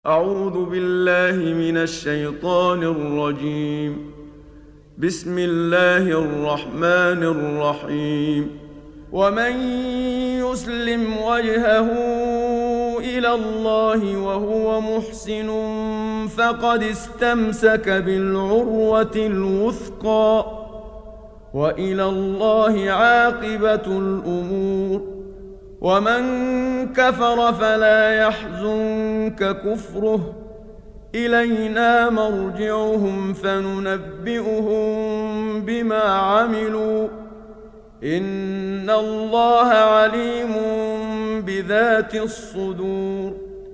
أعوذ بالله من الشيطان الرجيم. بسم الله الرحمن الرحيم. ومن يسلم وجهه إلى الله وهو محسن فقد استمسك بالعروة الوثقى وإلى الله عاقبة الأمور. ومن كفر فلا يحزنك كفره، إلينا مرجعهم فننبئهم بما عملوا، إن الله عليم بذات الصدور.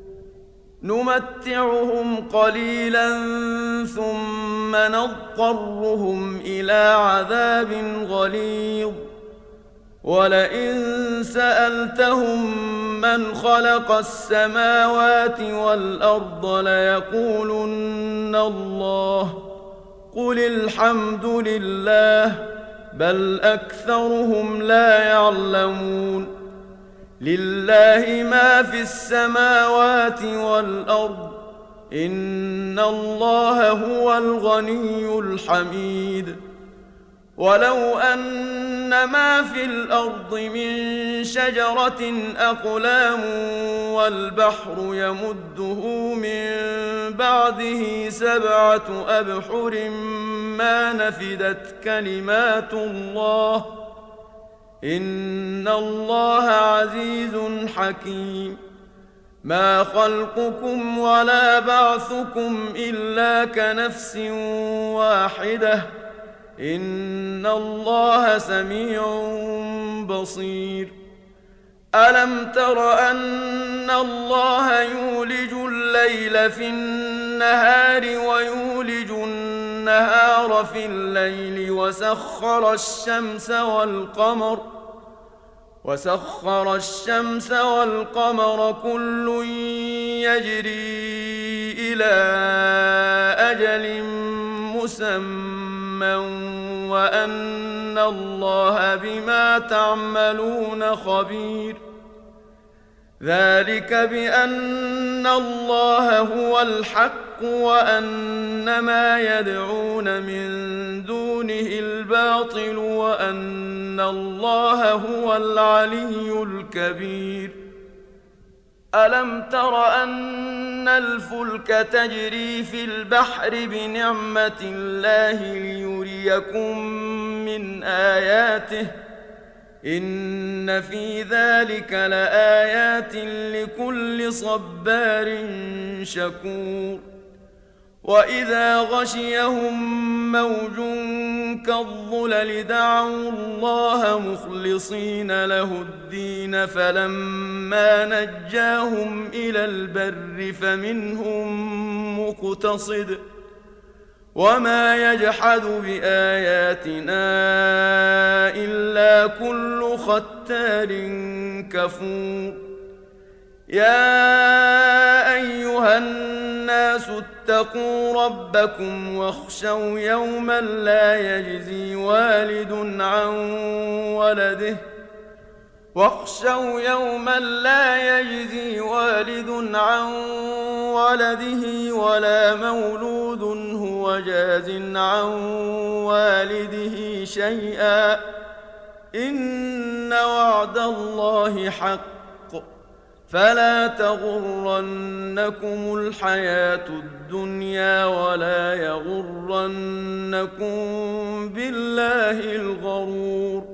نمتعهم قليلا ثم نضطرهم إلى عذاب غليظ. ولئن سألتهم من خلق السماوات والأرض ليقولن الله، قل الحمد لله بل أكثرهم لا يعلمون. لله ما في السماوات والأرض، إن الله هو الغني الحميد. ولو أن ما في الأرض من شجرة أقلام والبحر يمده من بعده 7 أبحر ما نفدت كلمات الله، إن الله عزيز حكيم. ما خلقكم ولا بعثكم إلا كنفس واحدة، إن الله سميع بصير. ألم تر أن الله يولج الليل في النهار ويولج النهار في الليل وسخر الشمس والقمر كل يجري إلى أجل مسمى وأن الله بما تعملون خبير. ذلك بأن الله هو الحق وأن ما يدعون من دونه الباطل وأن الله هو العلي الكبير. ألم تر أن الفلك تجري في البحر بنعمة الله ليريكم من آياته، إن في ذلك لآيات لكل صبار شكور. وإذا غشيهم موج كالظلل دعوا الله مخلصين له الدين فلما نجاهم إلى البر فمنهم مقتصد، وما يجحد بآياتنا إلا كل ختار كفور. يا أيها الناس اتقوا ربكم واخشوا يوما لا يجزي والد عن ولده ولا مولود هو جاز عن والده شيئا، إن وعد الله حق فلا تغرنكم الحياة الدنيا ولا يغرنكم بالله الغرور.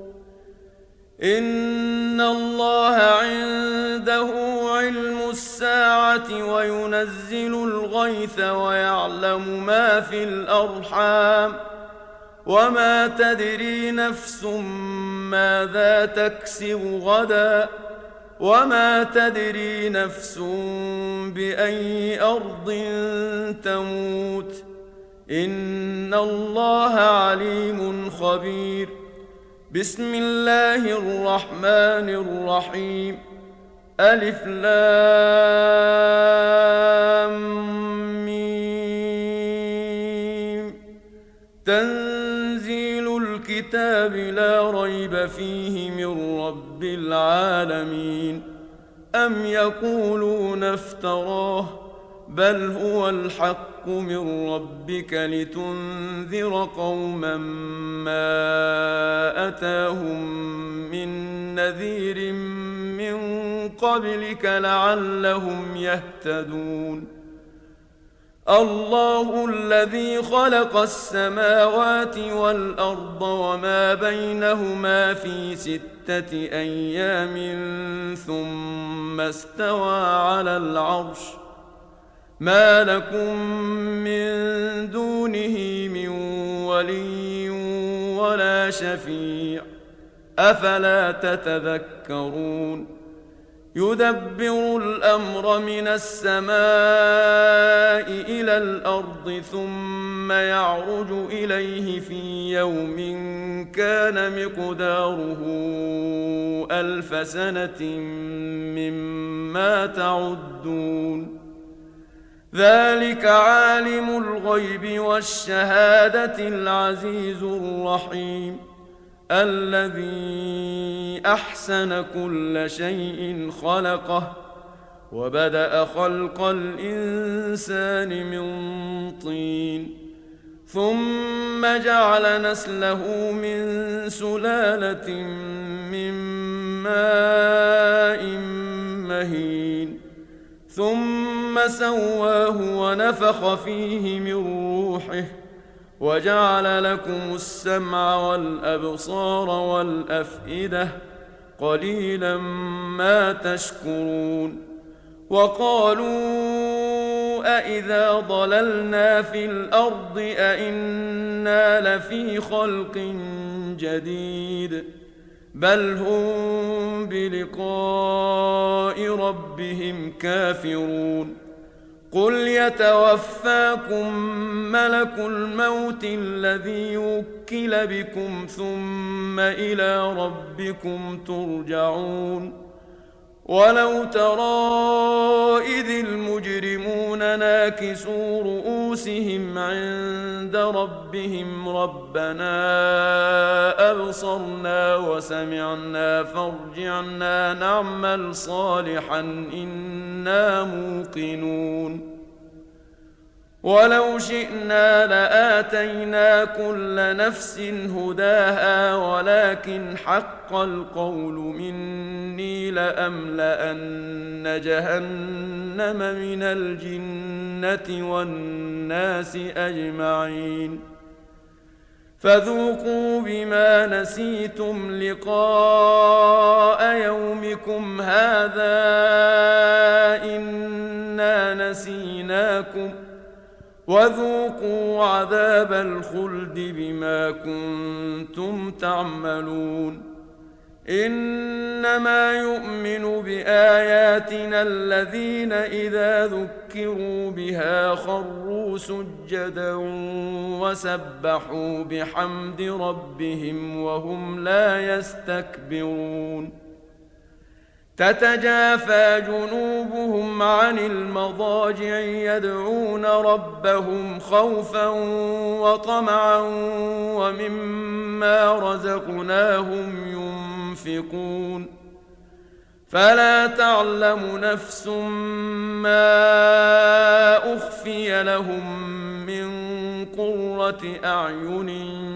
إن الله عنده علم الساعة وينزل الغيث ويعلم ما في الأرحام، وما تدري نفس ماذا تكسب غدا، وما تدري نفس بأي أرض تموت، إن الله عليم خبير. بسم الله الرحمن الرحيم. ألف لام ميم. تنزيل الكتاب لا ريب فيه من رب العالمين. أم يقولون افتراه، بل هو الحق من ربك لتنذر قوما ما أتاهم من نذير من قبلك لعلهم يهتدون. الله الذي خلق السماوات والأرض وما بينهما في 6 أيام ثم استوى على العرش، ما لكم من دونه من ولي ولا شفيع، أفلا تتذكرون. يدبر الأمر من السماء إلى الأرض ثم يعرج إليه في يوم كان مقداره 1000 سنة مما تعدون. ذلك عالم الغيب والشهادة العزيز الرحيم، الذي أحسن كل شيء خلقه وبدأ خلق الإنسان من طين، ثم جعل نسله من سلالة من ماء مهين، ثم سواه ونفخ فيه من روحه وجعل لكم السمع والأبصار والأفئدة، قليلا ما تشكرون. وقالوا أإذا ضللنا في الأرض أإنا لفي خلق جديد، بل هم بلقاء ربهم كافرون. قل يتوفاكم ملك الموت الذي وكل بكم ثم إلى ربكم ترجعون. ولو ترى إذ المجرمون ناكسوا رؤوسهم عند ربهم ربنا أبصرنا وسمعنا فارجعنا نعمل صالحا إنا موقنون. ولو شئنا لآتينا كل نفس هداها ولكن حق القول مني لأملأن جهنم من الجنة والناس أجمعين. فذوقوا بما نسيتم لقاء يومكم هذا إنا نسيناكم وذوقوا عذاب الخلد بما كنتم تعملون. إنما يؤمن بآياتنا الذين إذا ذكروا بها خروا سجدا وسبحوا بحمد ربهم وهم لا يستكبرون. تتجافى جنوبهم عن المضاجع يدعون ربهم خوفا وطمعا ومما رزقناهم ينفقون. فلا تعلم نفس ما أخفي لهم من قرة أعين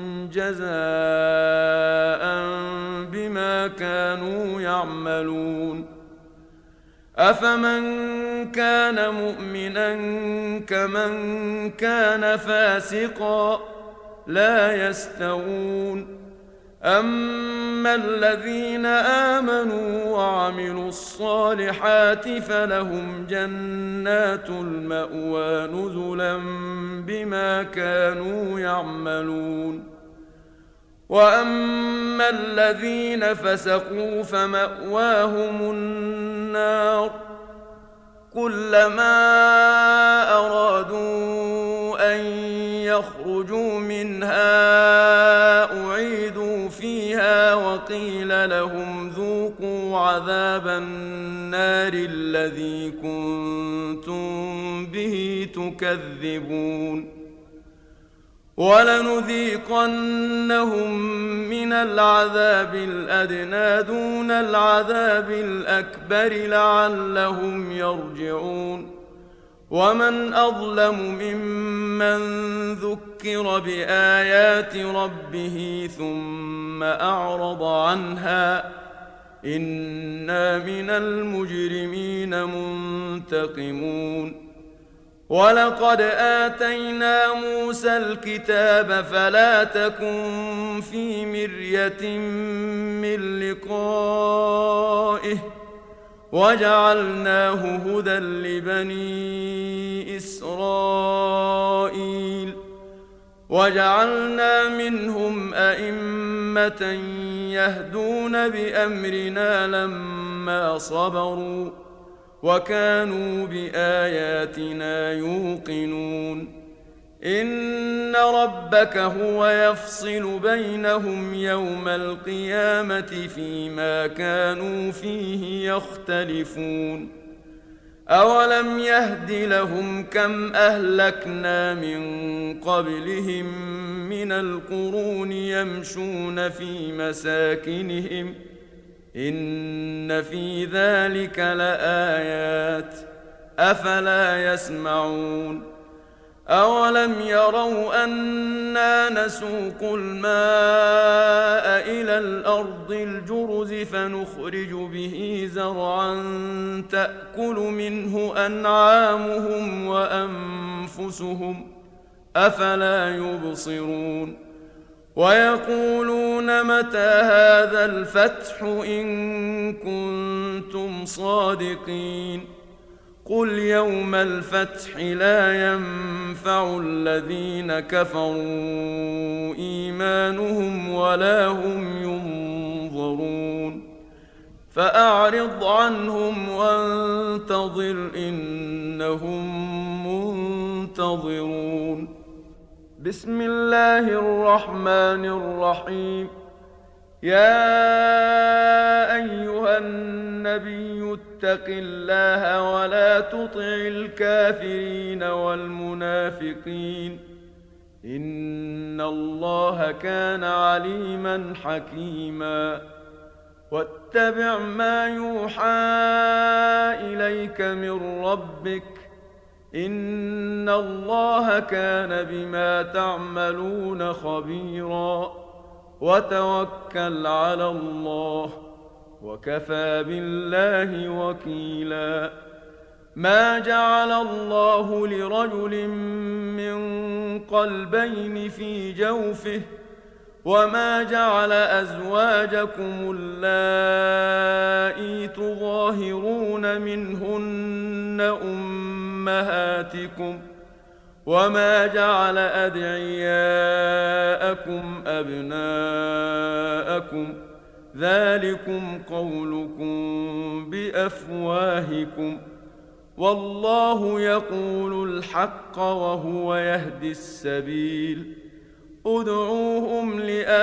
جزاء بما كانوا يعملون. أفمن كان مؤمنا كمن كان فاسقا لا يستوون. أما الذين آمنوا وعملوا الصالحات فلهم جنات المأوى نزلا بما كانوا يعملون. وأما الذين فسقوا فمأواهم النار كلما أرادوا أن يخرجوا منها أعيدوا فيها وقيل لهم ذوقوا عذاب النار الذي كنتم به تكذبون. ولنذيقنهم من العذاب الأدنى دون العذاب الأكبر لعلهم يرجعون. ومن أظلم ممن ذكر بآيات ربه ثم أعرض عنها إنا من المجرمين منتقمون ولقد آتينا موسى الكتاب فلا تكن في مرية من لقائه وجعلناه هدى لبني إسرائيل وجعلنا منهم أئمة يهدون بأمرنا لما صبروا وكانوا بآياتنا يوقنون إن ربك هو يفصل بينهم يوم القيامة فيما كانوا فيه يختلفون أولم يهد لهم كم أهلكنا من قبلهم من القرون يمشون في مساكنهم إن في ذلك لآيات أفلا يسمعون أولم يروا أنا نسوق الماء إلى الأرض الجرز فنخرج به زرعا تأكل منه أنعامهم وأنفسهم أفلا يبصرون ويقولون متى هذا الفتح إن كنتم صادقين قل يوم الفتح لا ينفع الذين كفروا إيمانهم ولا هم ينظرون فأعرض عنهم وانتظر إنهم منتظرون بسم الله الرحمن الرحيم يا أيها النبي اتق الله ولا تطع الكافرين والمنافقين إن الله كان عليما حكيما واتبع ما يوحى إليك من ربك إن الله كان بما تعملون خبيرا وتوكل على الله وكفى بالله وكيلا ما جعل الله لرجل من قلبين في جوفه وما جعل أزواجكم اللائي تظاهرون منهن أمهاتكم وما جعل أدعياءكم أبناءكم ذلكم قولكم بأفواهكم والله يقول الحق وهو يهدي السبيل ادعوهم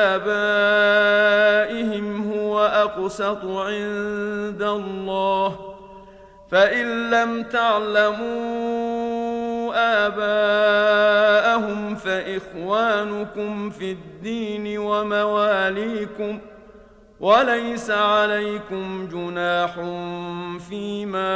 لآبائهم هو أقسط عند الله فإن لم تعلموا آباءهم فإخوانكم في الدين ومواليكم وليس عليكم جناح فيما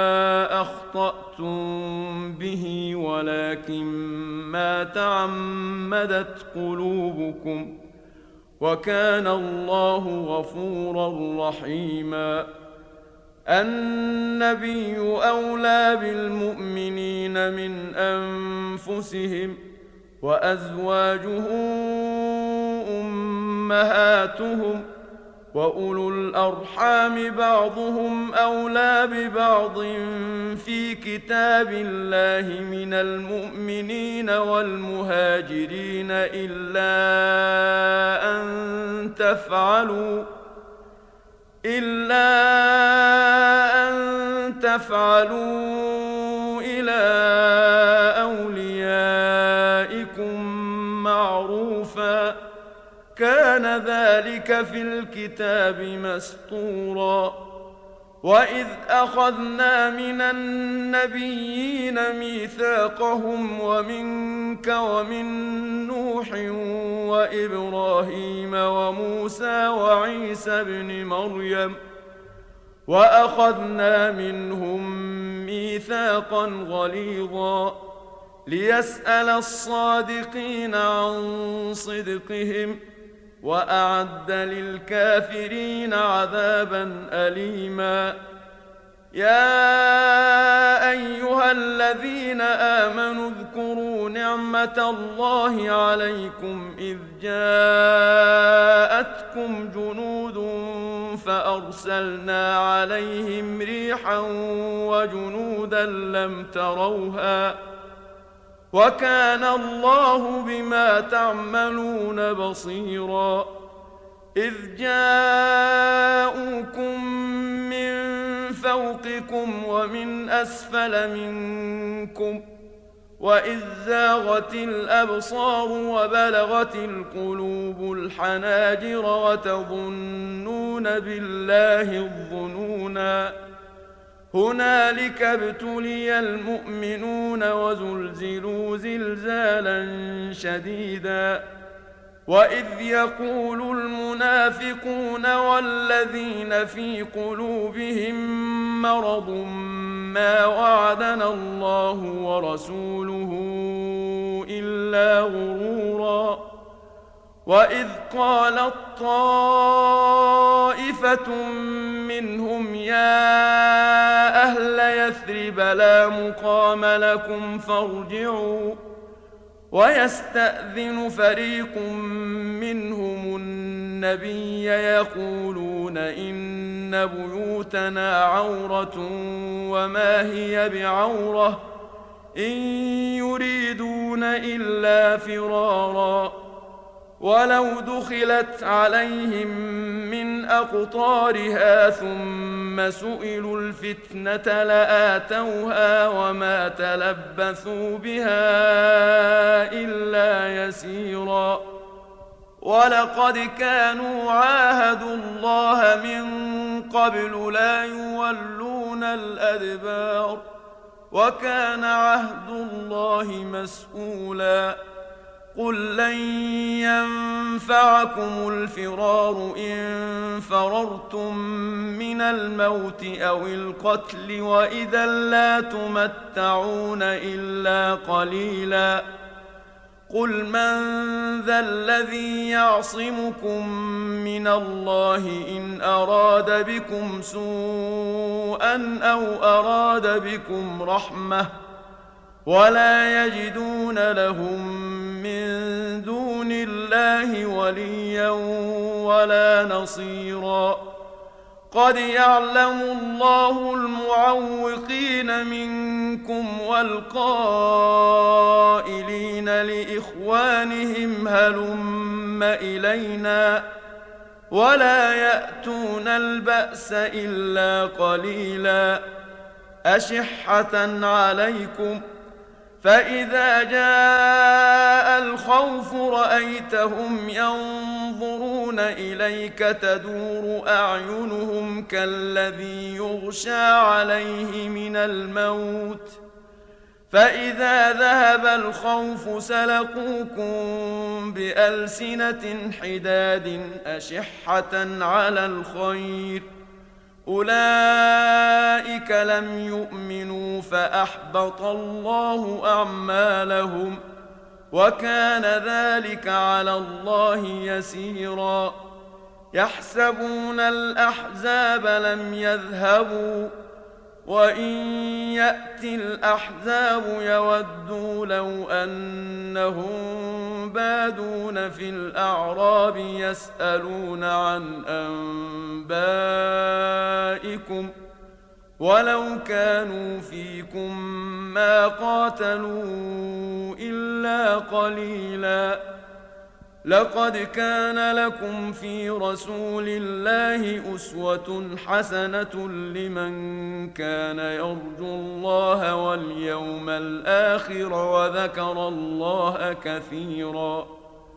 أخطأتم به ولكن ما تعمدت قلوبكم وكان الله غفورا رحيما النبي أولى بالمؤمنين من أنفسهم وأزواجه أمهاتهم وأولو الأرحام بعضهم أولى ببعض في كتاب الله من المؤمنين والمهاجرين إلا أن تفعلوا إلى أوليائكم معروفا كان ذلك في الكتاب مسطورا وإذ أخذنا من النبيين ميثاقهم ومنك ومن نوح وإبراهيم وموسى وعيسى ابن مريم وأخذنا منهم ميثاقا غليظا ليسأل الصادقين عن صدقهم وأعد للكافرين عذابا أليما. يا أيها الذين آمنوا اذكروا نعمة الله عليكم إذ جاءتكم جنود فأرسلنا عليهم ريحا وجنودا لم تروها وكان الله بما تعملون بصيرا. إذ جاءوكم من فوقكم ومن أسفل منكم وإذ زاغت الأبصار وبلغت القلوب الحناجر وتظنون بالله الظنونا. هنالك ابتلي المؤمنون وزلزلوا زلزالا شديدا. وإذ يقول المنافقون والذين في قلوبهم مرض ما وعدنا الله ورسوله إلا غرورا. وإذ قالت طائفة منهم يا أهل يثرب لا مقام لكم فارجعوا ويستأذن فريق منهم النبي يقولون إن بيوتنا عورة وما هي بعورة إن يريدون إلا فرارا. ولو دخلت عليهم من أقطارها ثم سئلوا الفتنة لآتوها وما تلبثوا بها إلا يسيرا. ولقد كانوا عاهدوا الله من قبل لا يولون الأدبار وكان عهد الله مسؤولا. قل لن ينفعكم الفرار إن فررتم من الموت أو القتل وإذا لا تمتعون إلا قليلا. قل من ذا الذي يعصمكم من الله إن أراد بكم سوءا أو أراد بكم رحمة ولا يجدون لهم من دون الله وليا ولا نصيرا. قد يعلم الله المعوقين منكم والقائلين لإخوانهم هلم إلينا ولا يأتون البأس إلا قليلا. أشحة عليكم فإذا جاء الخوف رأيتهم ينظرون إليك تدور أعينهم كالذي يغشى عليه من الموت فإذا ذهب الخوف سلقوكم بألسنة حداد أشحة على الخير أولئك لم يؤمنوا فأحبط الله أعمالهم وكان ذلك على الله يسيرا. يحسبون الأحزاب لم يذهبوا وإن يأتي الأحزاب يودوا لو أنهم بادون في الأعراب يسألون عن أنبائكم ولو كانوا فيكم ما قاتلوا إلا قليلا. لقد كان لكم في رسول الله أسوة حسنة لمن كان يرجو الله واليوم الآخر وذكر الله كثيرا.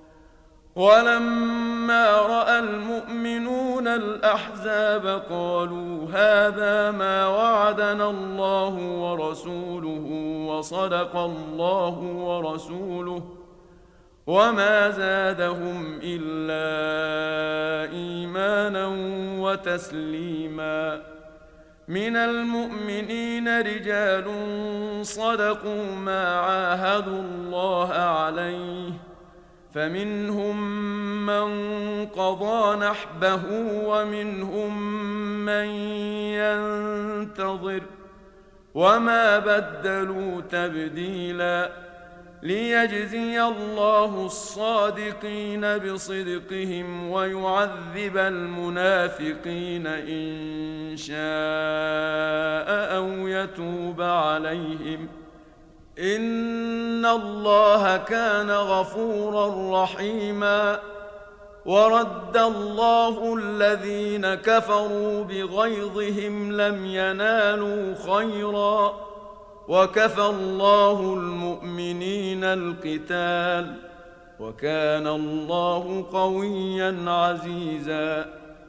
ولما رأى المؤمنون الأحزاب قالوا هذا ما وعدنا الله ورسوله وصدق الله ورسوله وما زادهم إلا إيمانا وتسليما. من المؤمنين رجال صدقوا ما عاهدوا الله عليه، فمنهم من قضى نحبه ومنهم من ينتظر وما بدلوا تبديلا، ليجزي الله الصادقين بصدقهم ويعذب المنافقين إن شاء أو يتوب عليهم، إن الله كان غفورا رحيما. ورد الله الذين كفروا بغيظهم لم ينالوا خيرا، وكفى الله المؤمنين القتال، وكان الله قويا عزيزا.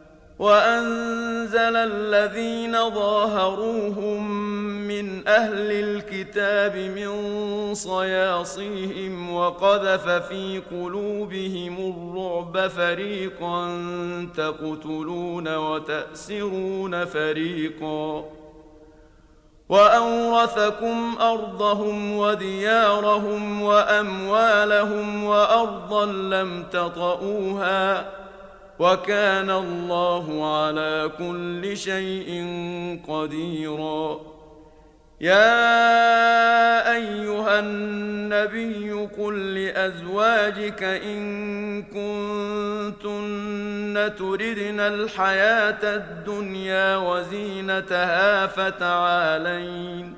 وأنزل الذين ظاهروهم من أهل الكتاب من صياصيهم وقذف في قلوبهم الرعب، فريقا تقتلون وتأسرون فريقا، وأورثكم أرضهم وديارهم وأموالهم وأرضا لم تطئوها، وكان الله على كل شيء قديرا. يا أيها النبي قل لأزواجك إن كنتن تردن الحياة الدنيا وزينتها فتعالين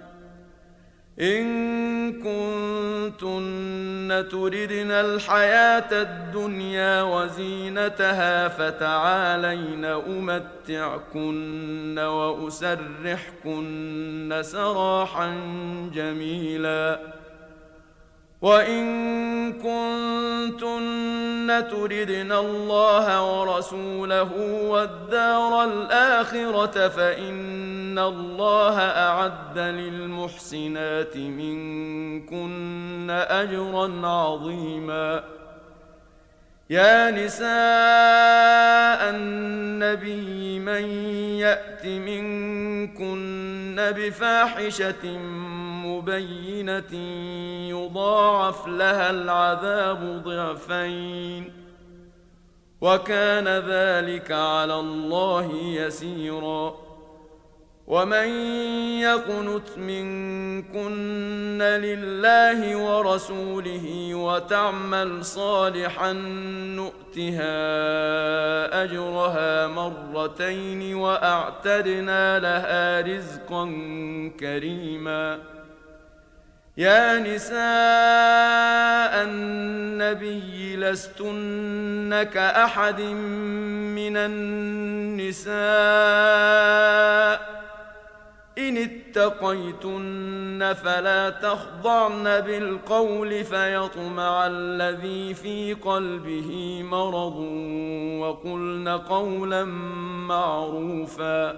فتعالين أمتعكن وأسرحكن سراحا جميلا. وإن كنتن تردن الله ورسوله والدار الآخرة فإن الله أعد للمحسنات منكن أجرا عظيما. يا نساء النبي من يأت منكن بفاحشة مبينة يضاعف لها العذاب ضعفين، وكان ذلك على الله يسيرا. ومن يقنت منكن لله ورسوله وتعمل صالحا نؤتها أجرها مرتين وأعتدنا لها رزقا كريما. يا نساء النبي لستن كأحد من النساء إن اتقيتن فلا تخضعن بالقول فيطمع الذي في قلبه مرض، وقلن قولا معروفا.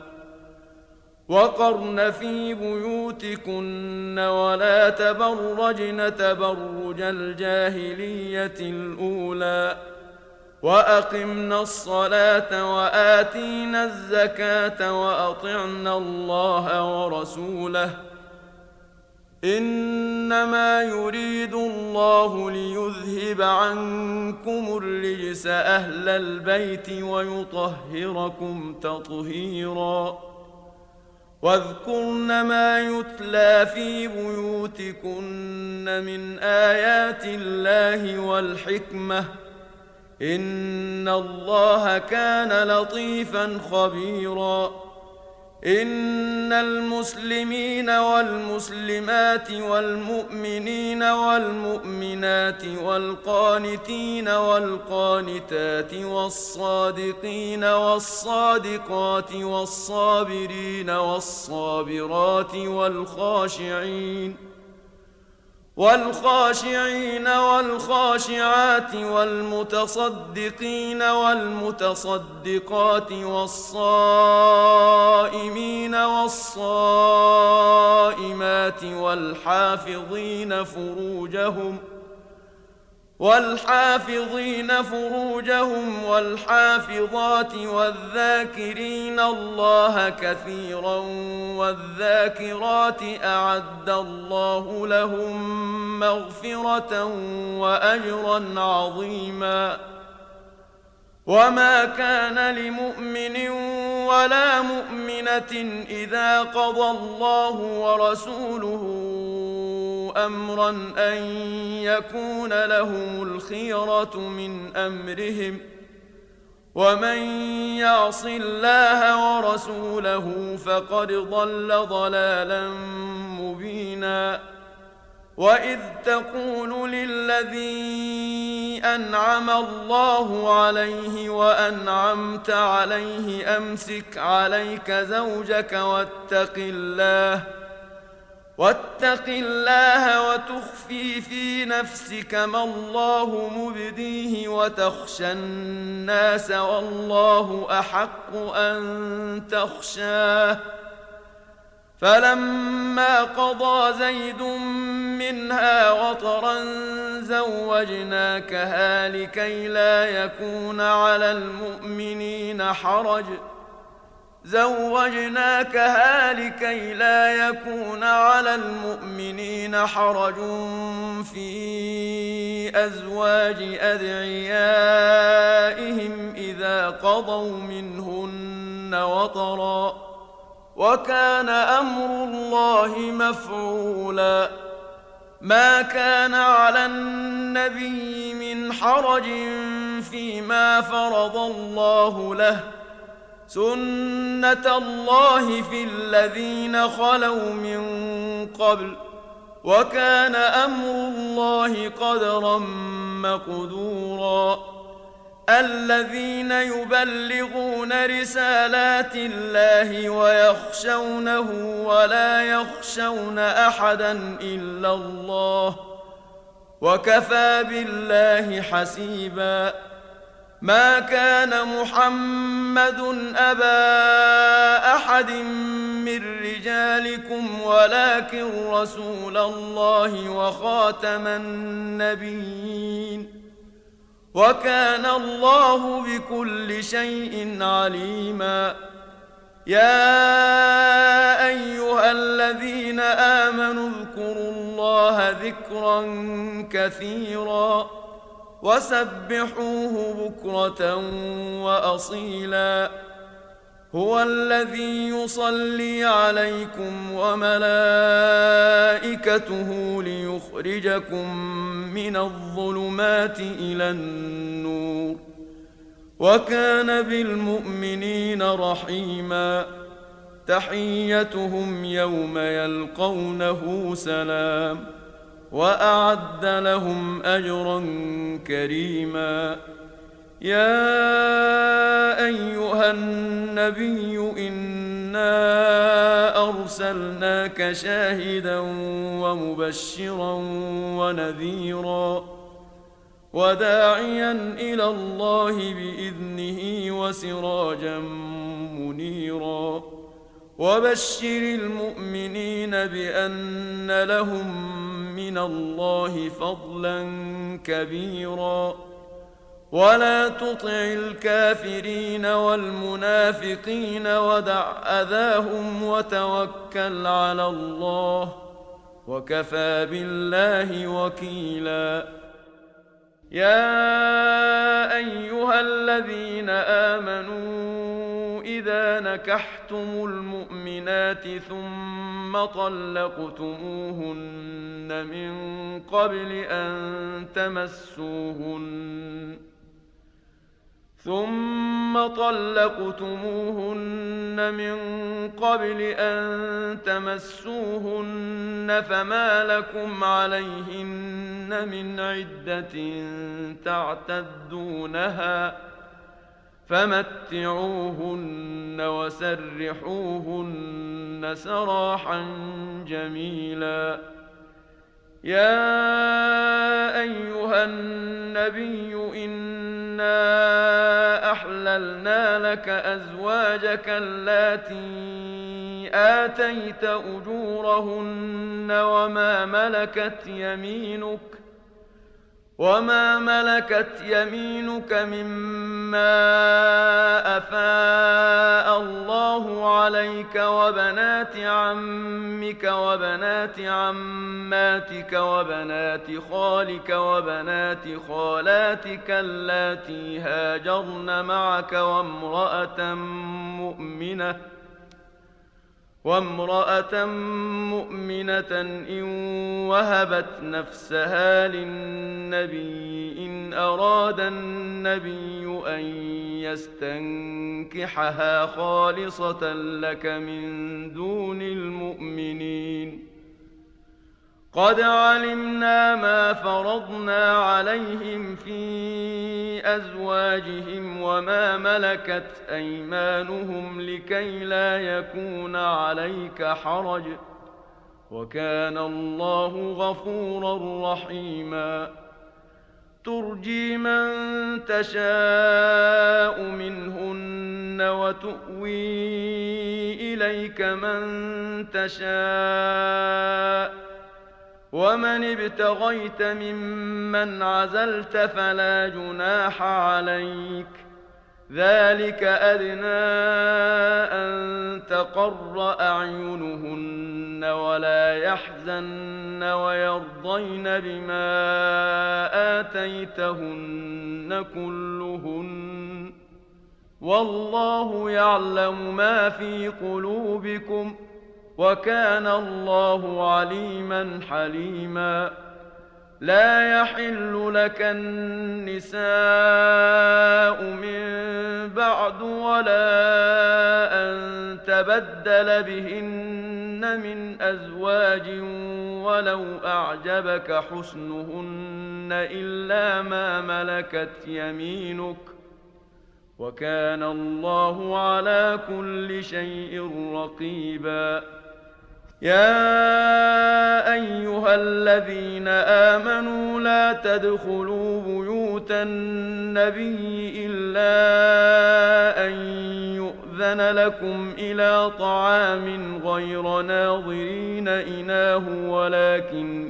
وقرن في بيوتكن ولا تبرجن تبرج الجاهلية الأولى، وأقمنا الصلاة وآتينا الزكاة وأطعنا الله ورسوله، إنما يريد الله ليذهب عنكم الرجس أهل البيت ويطهركم تطهيرا. واذكرن ما يتلى في بيوتكن من آيات الله والحكمة، إن الله كان لطيفا خبيرا. إن المسلمين والمسلمات والمؤمنين والمؤمنات والقانتين والقانتات والصادقين والصادقات والصابرين والصابرات والخاشعين والخاشعات والمتصدقين والمتصدقات والصائمين والصائمات والحافظين فروجهم والحافظات والذاكرين الله كثيرا والذاكرات أعد الله لهم مغفرة وأجرا عظيما. وما كان لمؤمن ولا مؤمنة إذا قضى الله ورسوله أمرا أن يكون لهم الخيرة من أمرهم، ومن يعص الله ورسوله فقد ضل ضلالا مبينا. وإذ تقول للذي أنعم الله عليه وأنعمت عليه أمسك عليك زوجك واتق الله وتخفي في نفسك ما الله مبديه وتخشى الناس والله أحق أن تخشاه. فلما قضى زيد منها وطرا زوجناكها لكي لا يكون على المؤمنين حرج في أزواج أدعيائهم إذا قضوا منهن وطرا، وكان أمر الله مفعولا. ما كان على النبي من حرج فيما فرض الله له، سنة الله في الذين خلوا من قبل، وكان أمر الله قدرا مقدورا. الذين يبلغون رسالات الله ويخشونه ولا يخشون أحدا إلا الله، وكفى بالله حسيبا. ما كان محمد أبا أحد من رجالكم ولكن رسول الله وخاتم النبيين، وكان الله بكل شيء عليما. يا أيها الذين آمنوا اذكروا الله ذكرا كثيرا وسبحوه بكرة وأصيلا. هو الذي يصلي عليكم وملائكته ليخرجكم من الظلمات إلى النور، وكان بالمؤمنين رحيما. تحيتهم يوم يلقونه سلام، وأعد لهم أجرا كريما. يا أيها النبي إنا أرسلناك شاهدا ومبشرا ونذيرا وداعيا إلى الله بإذنه وسراجا منيرا. وبشر المؤمنين بأن لهم من الله فضلا كبيرا. ولا تطع الكافرين والمنافقين ودع أذاهم وتوكل على الله، وكفى بالله وكيلا. يا أيها الذين آمنوا إذا نكحتم المؤمنات ثم طلقتموهن من قبل أن تمسوهن فما لكم عليهن من عدة تعتدونها، فمتعوهن وسرحوهن سراحا جميلا. يا أيها النبي إنا أحللنا لك أزواجك اللاتي آتيت أجورهن وما ملكت يمينك مما أفاء الله عليك وبنات عمك وبنات عماتك وبنات خالك وبنات خالاتك اللاتي هاجرن معك وامرأة مؤمنة إن وهبت نفسها للنبي إن أراد النبي أن يستنكحها خالصة لك من دون المؤمنين. قد علمنا ما فرضنا عليهم في أزواجهم وما ملكت أيمانهم لكي لا يكون عليك حرج، وكان الله غفورا رحيما. ترجي من تشاء منهن وتؤوي إليك من تشاء، ومن ابتغيت ممن عزلت فلا جناح عليك، ذلك أدنى أن تقر أعينهن ولا يحزن ويرضين بما آتيتهن كلهن، والله يعلم ما في قلوبكم، وكان الله عليما حليما. لا يحل لك النساء من بعد ولا أن تبدل بهن من أزواج ولو أعجبك حسنهن إلا ما ملكت يمينك، وكان الله على كل شيء رقيبا. يا أيها الذين آمنوا لا تدخلوا بيوت النبي إلا أن يؤذن لكم إلى طعام غير ناظرين إناه ولكن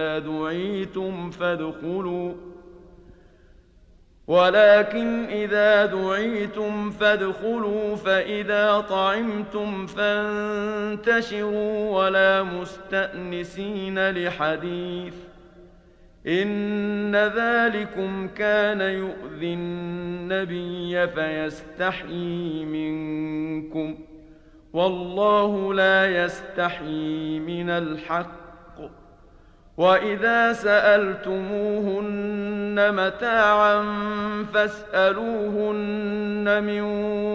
إذا دعيتم فادخلوا فإذا طعمتم فانتشروا ولا مستأنسين لحديث، إن ذلكم كان يؤذي النبي فيستحيي منكم، والله لا يستحيي من الحق. وإذا سألتموهن متاعا فاسألوهن من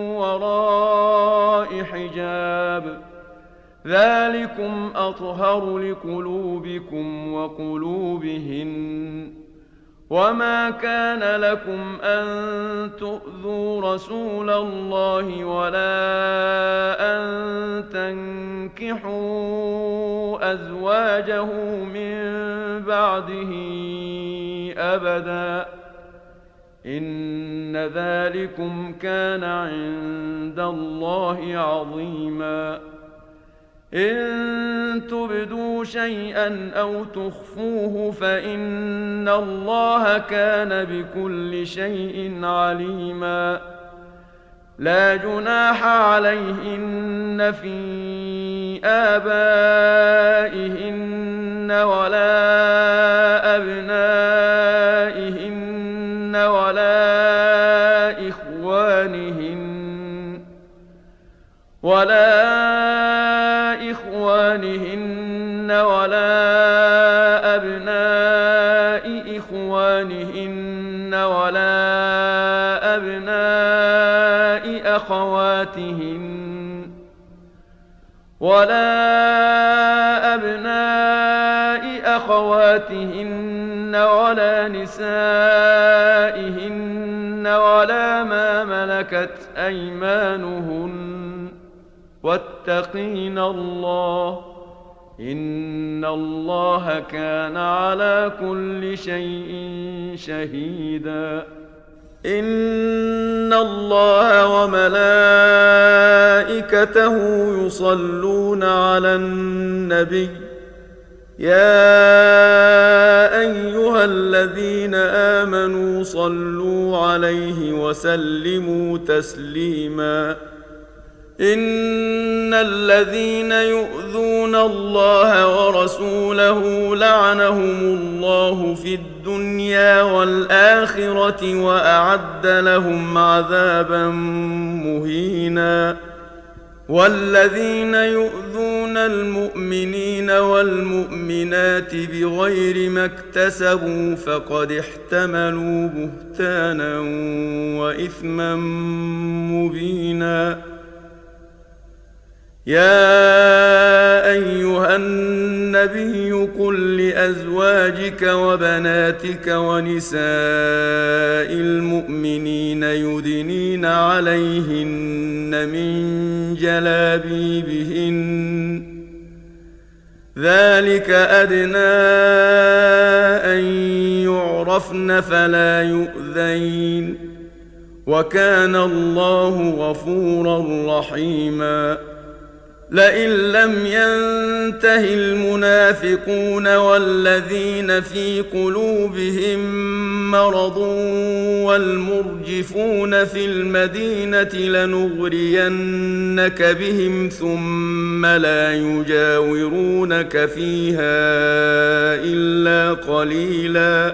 وراء حجاب، ذلكم أطهر لقلوبكم وقلوبهن. وما كان لكم أن تؤذوا رسول الله ولا أن تنكحوا أزواجه من بعده أبدا، إن ذلكم كان عند الله عظيما. إن تبدوا شيئا أو تخفوه فإن الله كان بكل شيء عليما. لا جناح عليهن في آبائهن ولا أبنائهن ولا إخوانهن ولا أبناء إخوانهن ولا أبناء أخواتهن ولا نسائهن ولا ما ملكت أيمانهن، واتقين الله، إن الله كان على كل شيء شهيدا. إن الله وملائكته يصلون على النبي، يا أيها الذين عليه وسلموا تسليما. إن الذين يؤذون الله ورسوله لعنهم الله في الدنيا والآخرة وأعد لهم عذابا مهينا. والذين يؤذون المؤمنين والمؤمنات بغير ما اكتسبوا فقد احتملوا بهتانا وإثما مبينا. يا أيها النبي قل لأزواجك وبناتك ونساء المؤمنين يدنين عليهن من جلابيبهن ذلك أدنى أن يعرفن فلا يؤذين وكان الله غفورا رحيما. لئن لم ينته المنافقون والذين في قلوبهم مرض والمرجفون في المدينة لنغرينك بهم ثم لا يجاورونك فيها إلا قليلا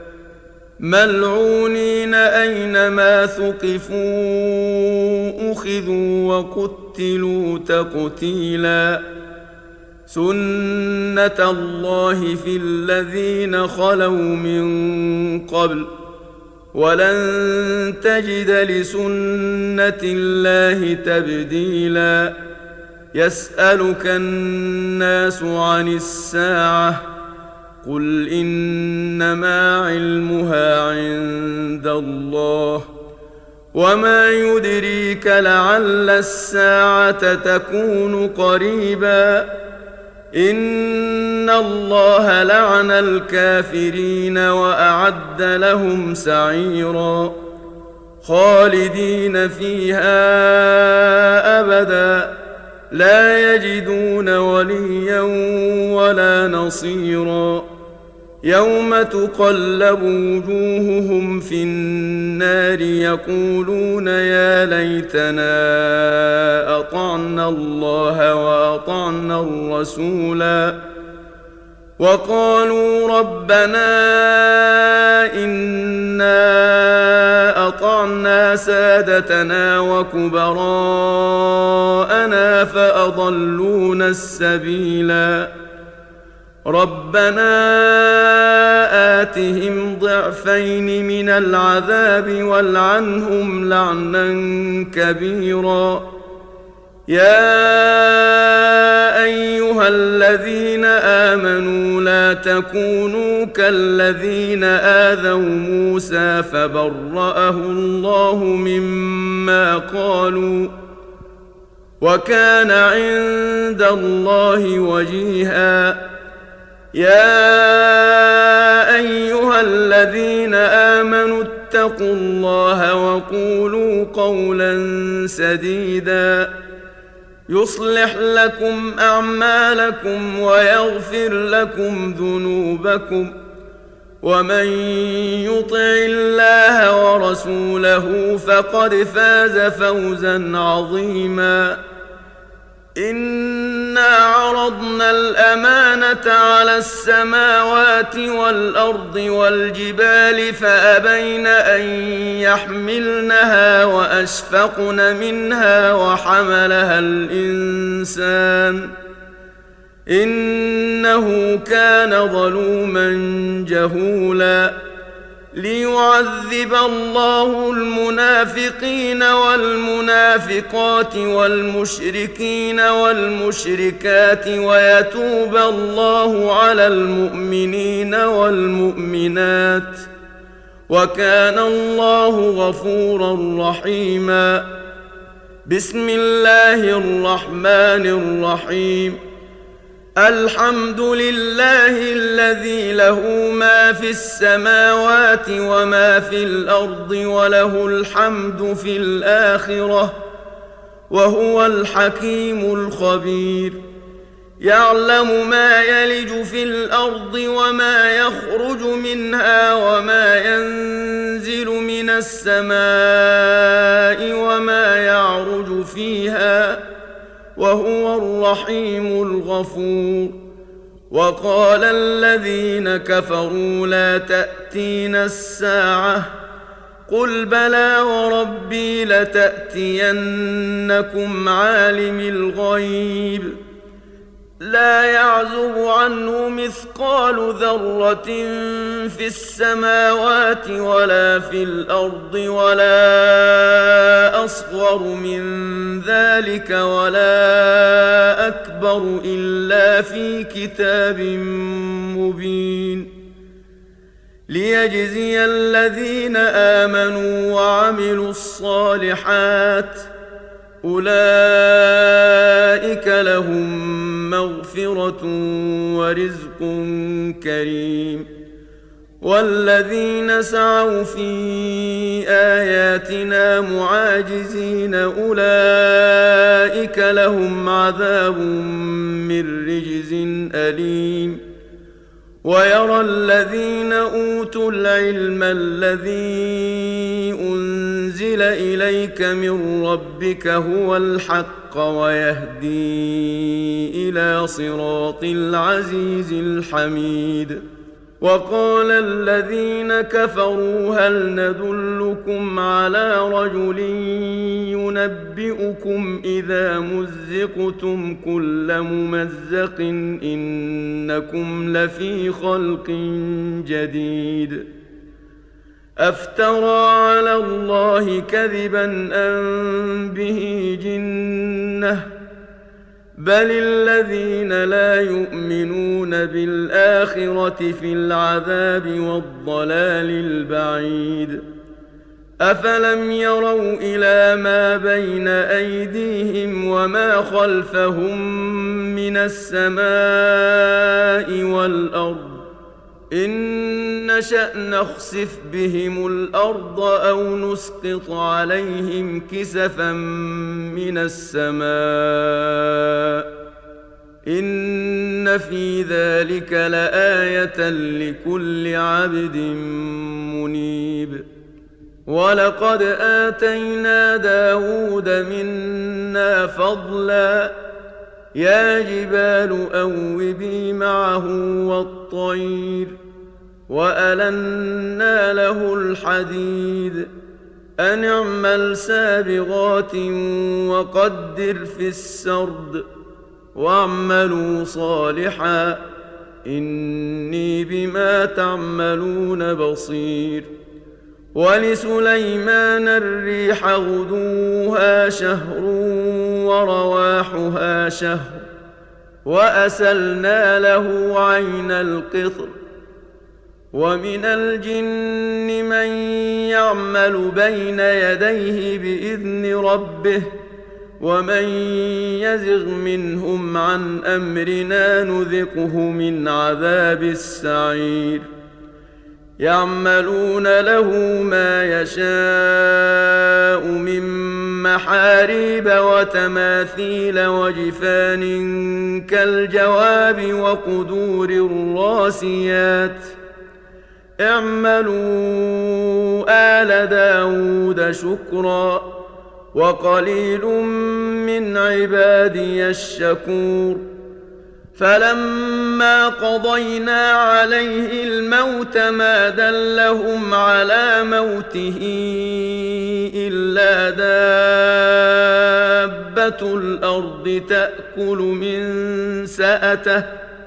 ملعونين أينما ثقفوا أخذوا وقتلوا تقتيلا. سنة الله في الذين خلوا من قبل ولن تجد لسنة الله تبديلا. يسألك الناس عن الساعة قل إنما علمها عند الله وما يدريك لعل الساعة تكون قريبا. إن الله لعن الكافرين وأعد لهم سعيرا خالدين فيها أبدا لا يجدون وليا ولا نصيرا. يوم تقلب وجوههم في النار يقولون يا ليتنا أطعنا الله وأطعنا الرسولا وقالوا ربنا إنا أطعنا سادتنا وكبراءنا فأضلونا السبيلا. ربنا آتهم ضعفين من العذاب والعنهم لعنا كبيرا. يا أيها الذين آمنوا لا تكونوا كالذين آذوا موسى فبرأه الله مما قالوا وكان عند الله وجيها. يا أيها الذين آمنوا اتقوا الله وقولوا قولا سديدا يصلح لكم أعمالكم ويغفر لكم ذنوبكم ومن يطع الله ورسوله فقد فاز فوزا عظيما. إنا عرضنا الأمانة على السماوات والأرض والجبال فأبين أن يحملنها وأشفقن منها وحملها الإنسان إنه كان ظلوما جهولا. ليعذب الله المنافقين والمنافقات والمشركين والمشركات ويتوب الله على المؤمنين والمؤمنات وكان الله غفورا رحيما. بسم الله الرحمن الرحيم. الحمد لله الذي له ما في السماوات وما في الأرض وله الحمد في الآخرة وهو الحكيم الخبير. يعلم ما يلج في الأرض وما يخرج منها وما ينزل من السماء وما يعرج فيها وهو الرحيم الغفور. وقال الذين كفروا لا تأتينا الساعة قل بلى وربي لتأتينكم عالم الغيب لا يعزب عنه مثقال ذرة في السماوات ولا في الأرض ولا أصغر من ذلك ولا أكبر إلا في كتاب مبين ليجزي الذين آمنوا وعملوا الصالحات أولئك لهم مغفرة ورزق كريم. والذين سعوا في آياتنا معاجزين أولئك لهم عذاب من رجز أليم. ويرى الذين أوتوا العلم الذي أنزل إليك من ربك هو الحق ويهدي إلى صراط العزيز الحميد. وقال الذين كفروا هل ندلكم على رجل ينبئكم إذا مزقتم كل ممزق إنكم لفي خلق جديد أفترى على الله كذبا أم به جنة بل الذين لا يؤمنون بالآخرة في العذاب والضلال البعيد. أفلم يروا إلى ما بين أيديهم وما خلفهم من السماء والأرض إن نشأ نخسف بهم الأرض أو نسقط عليهم كسفا من السماء إن في ذلك لآية لكل عبد منيب. ولقد آتينا داود منا فضلا يا جبال أوبي معه والطير وألنا له الحديد أن اعمل سابغات وقدر في السرد واعملوا صالحا إني بما تعملون بصير. ولسليمان الريح غدوها شهر ورواحها شهر وأسلنا له عين القطر. ومن الجن من يعمل بين يديه بإذن ربه ومن يزغ منهم عن أمرنا نذقه من عذاب السعير. يعملون له ما يشاء من محاريب وتماثيل وجفان كالجواب وقدور الراسيات اعملوا آل داود شكرا وقليل من عبادي الشكور. فلما قضينا عليه الموت ما دلهم على موته إلا دابة الأرض تأكل من سأته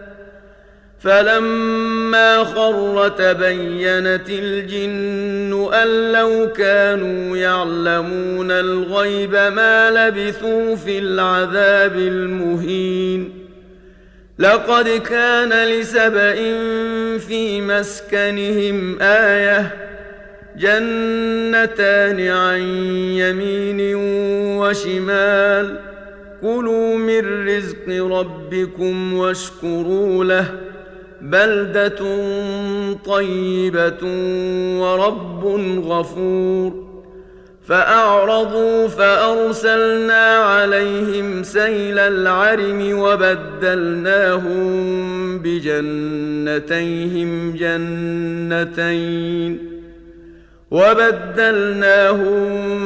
فلما خر تبينت الجن أن لو كانوا يعلمون الغيب ما لبثوا في العذاب المهين. لقد كان لسبإ في مسكنهم آية جنتان عن يمين وشمال كلوا من رزق ربكم واشكروا له بلدة طيبة ورب غفور. فأعرضوا فأرسلنا عليهم سيل العرم وبدلناهم بجنتيهم جنتين وبدلناهم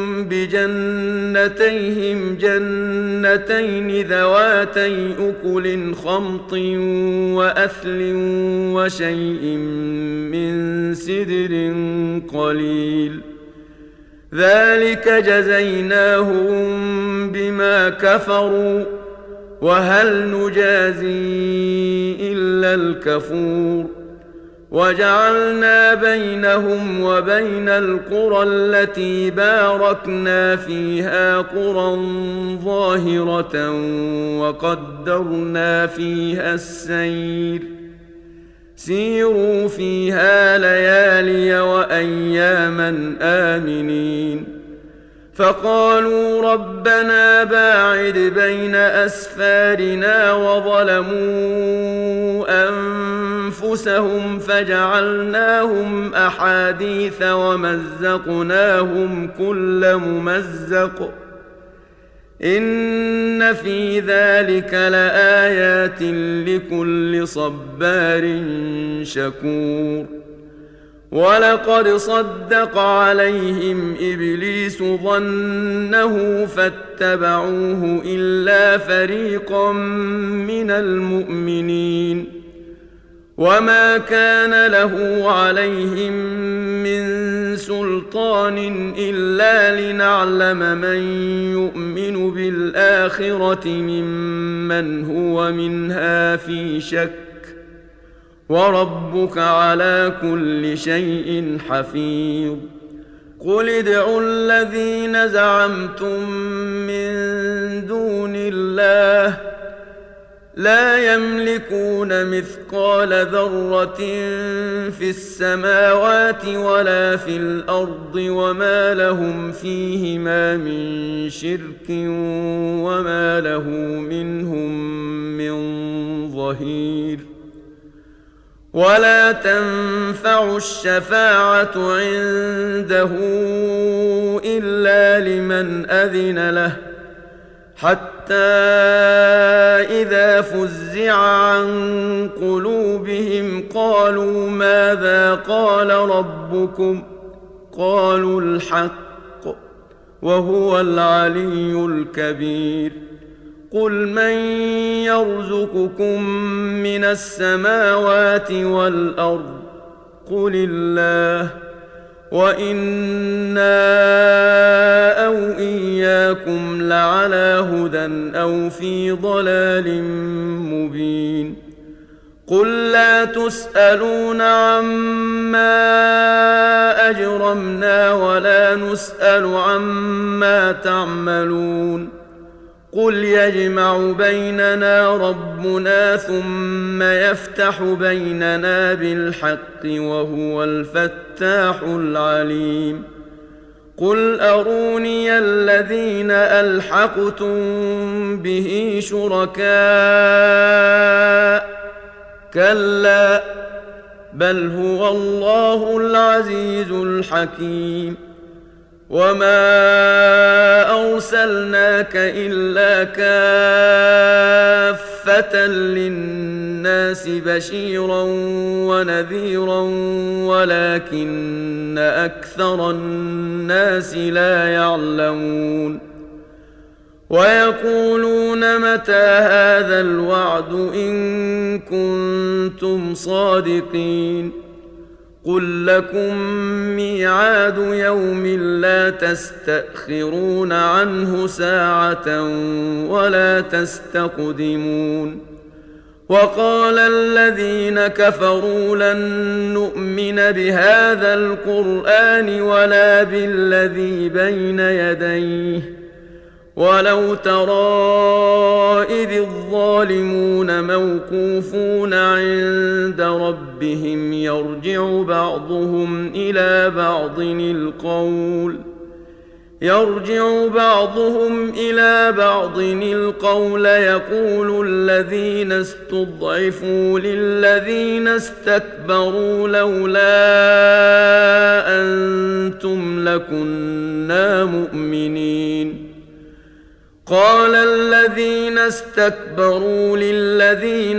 بجنتيهم جنتين ذواتي أكل خمط وأثل وشيء من سدر قليل ذلك جزيناهم بما كفروا وهل نجازي إلا الكفور وجعلنا بينهم وبين القرى التي باركنا فيها قرى ظاهرة وقدرنا فيها السير سيروا فيها ليالي وأياما آمنين فقالوا ربنا باعد بين أسفارنا وظلموا أنفسهم فجعلناهم أحاديث ومزقناهم كل ممزق إن في ذلك لآيات لكل صبار شكور ولقد صدق عليهم إبليس ظنه فاتبعوه إلا فريقا من المؤمنين وما كان له عليهم من سلطان إلا لنعلم من يؤمن بالآخرة ممن هو منها في شك وربك على كل شيء حفيظ قل ادعوا الذين زعمتم من دون الله لا يملكون مثقال ذرة في السماوات ولا في الأرض وما لهم فيهما من شرك وما له منهم من ظهير ولا تنفع الشفاعة عنده إلا لمن أذن له حتى إذا فزع عن قلوبهم قالوا ماذا قال ربكم قالوا الحق وهو العلي الكبير قل من يرزقكم من السماوات والأرض قل الله وإنا أو إياكم لعلى هدى أو في ضلال مبين قل لا تسألون عما أجرمنا ولا نسأل عما تعملون قل يجمع بيننا ربنا ثم يفتح بيننا بالحق وهو الفتاح العليم قل أروني الذين ألحقتم به شركاء كلا بل هو الله العزيز الحكيم وما أرسلناك إلا كافة للناس بشيرا ونذيرا ولكن أكثر الناس لا يعلمون ويقولون متى هذا الوعد إن كنتم صادقين قل لكم ميعاد يوم لا تستأخرون عنه ساعة ولا تستقدمون وقال الذين كفروا لن نؤمن بهذا القرآن ولا بالذي بين يديه ولو ترى إذ الظالمون موقوفون عند ربهم يرجع بعضهم إلى بعض القول يقول الذين استضعفوا للذين استكبروا لولا أنتم لكنا مؤمنين قال الذين استكبروا للذين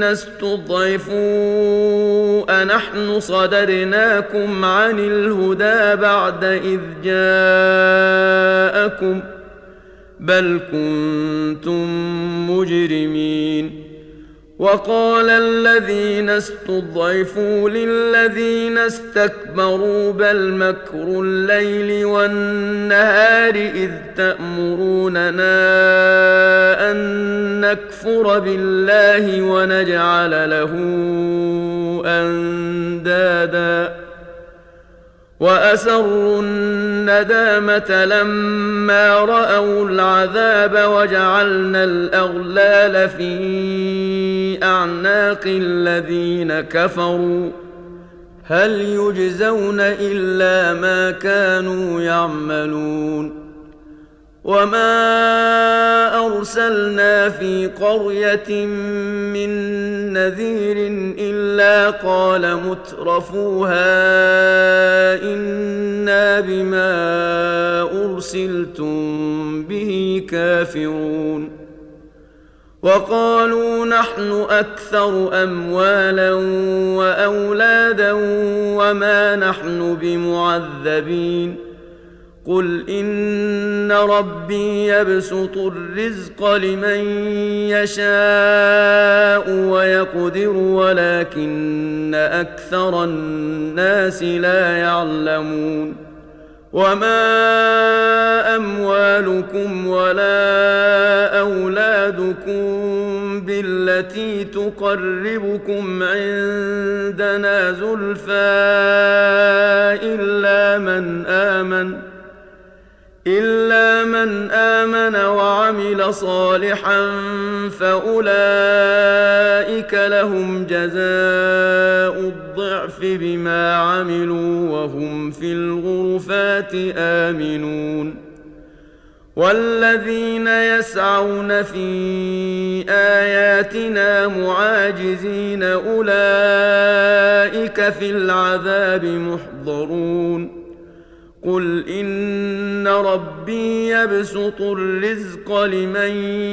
استضعفوا أنحن صدرناكم عن الهدى بعد إذ جاءكم بل كنتم مجرمين. وقال الذين استضعفوا للذين استكبروا بل مكر الليل والنهار إذ تأمروننا أن نكفر بالله ونجعل له أندادا وأسروا الندامة لما رأوا العذاب وجعلنا الأغلال في أعناق الذين كفروا هل يجزون إلا ما كانوا يعملون. وما أرسلنا في قرية من نذير إلا قال مترفوها إنا بما أرسلتم به كافرون. وقالوا نحن أكثر أموالا وأولادا وما نحن بمعذبين. قل إن ربي يبسط الرزق لمن يشاء ويقدر ولكن أكثر الناس لا يعلمون. وما أموالكم ولا أولادكم بالتي تقربكم عندنا زلفى إلا من آمن وعمل صالحا فأولئك لهم جزاء الضعف بما عملوا وهم في الغرفات آمنون. والذين يسعون في آياتنا معاجزين أولئك في العذاب محضرون. قل إن ربي يبسط الرزق لمن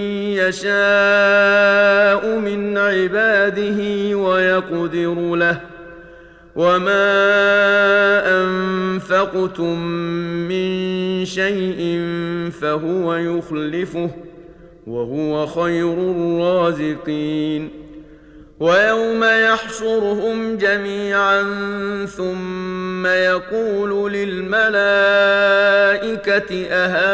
يشاء من عباده ويقدر له وما أنفقتم من شيء فهو يخلفه وهو خير الرازقين. ويوم يحشرهم جميعا ثم يقول للملائكة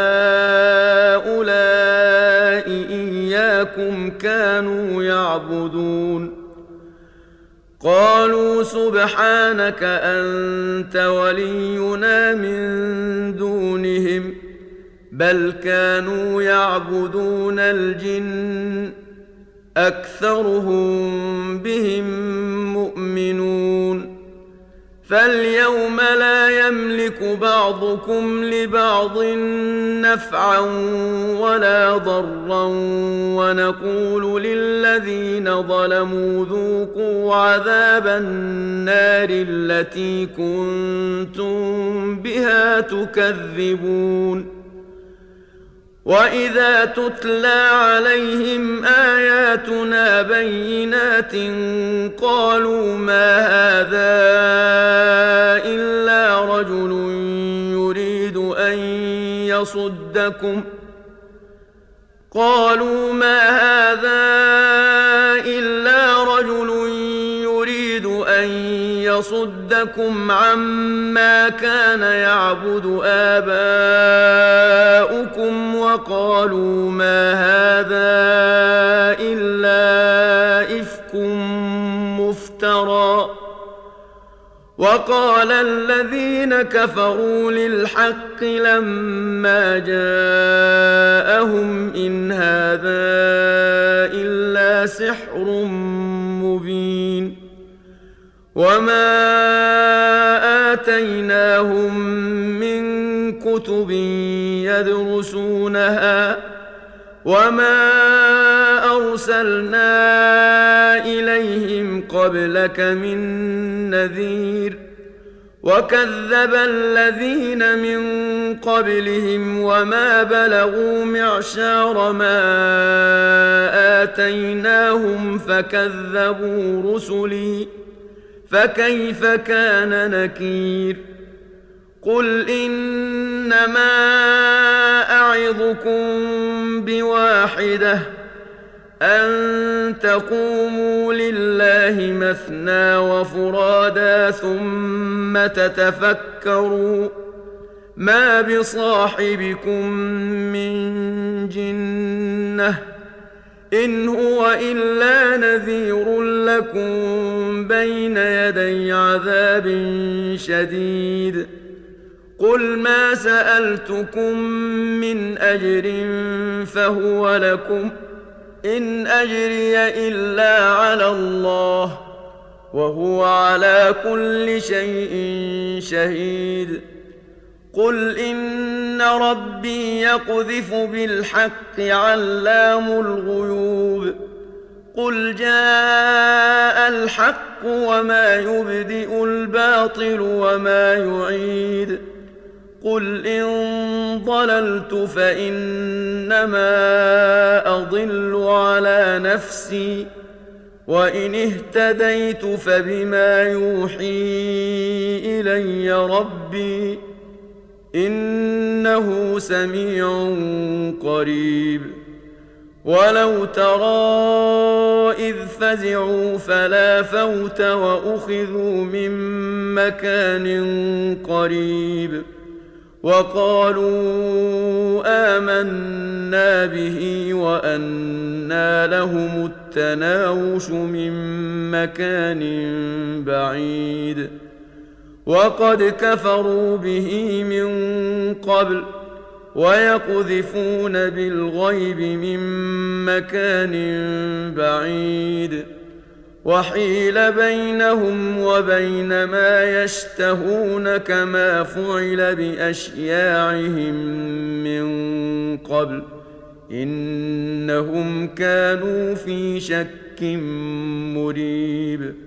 أهؤلاء إياكم كانوا يعبدون قالوا سبحانك أنت ولينا من دونهم بل كانوا يعبدون الجن أكثرهم بهم مؤمنون. فاليوم لا يملك بعضكم لبعض نفعا ولا ضرا ونقول للذين ظلموا ذوقوا عذاب النار التي كنتم بها تكذبون. وإذا تتلى عليهم آياتنا بينات قالوا ما هذا إلا رجل يريد أن يصدكم عما كان يعبد آباؤكم وقالوا ما هذا إلا إفك مفترى. وقال الذين كفروا للحق لما جاءهم إن هذا إلا سحر مبين. وما آتيناهم من كتب يدرسونها وما أرسلنا إليهم قبلك من نذير وكذب الذين من قبلهم وما بلغوا معشار ما آتيناهم فكذبوا رسلي فكيف كان نكير قل إنما أعظكم بواحدة أن تقوموا لله مثنى وفرادا ثم تتفكروا ما بصاحبكم من جنة إن هو إلا نذير لكم بين يدي عذاب شديد قل ما سألتكم من أجر فهو لكم إن أجري إلا على الله وهو على كل شيء شهيد قل إن ربي يقذف بالحق علام الغيوب قل جاء الحق وما يبدئ الباطل وما يعيد قل إن ضللت فإنما أضل على نفسي وإن اهتديت فبما يوحي إلي ربي إنه سميع قريب ولو ترى إذ فزعوا فلا فوت وأخذوا من مكان قريب وقالوا آمنا به وأنى لهم التناوش من مكان بعيد وقد كفروا به من قبل ويقذفون بالغيب من مكان بعيد وحيل بينهم وبين ما يشتهون كما فعل بأشياعهم من قبل إنهم كانوا في شك مريب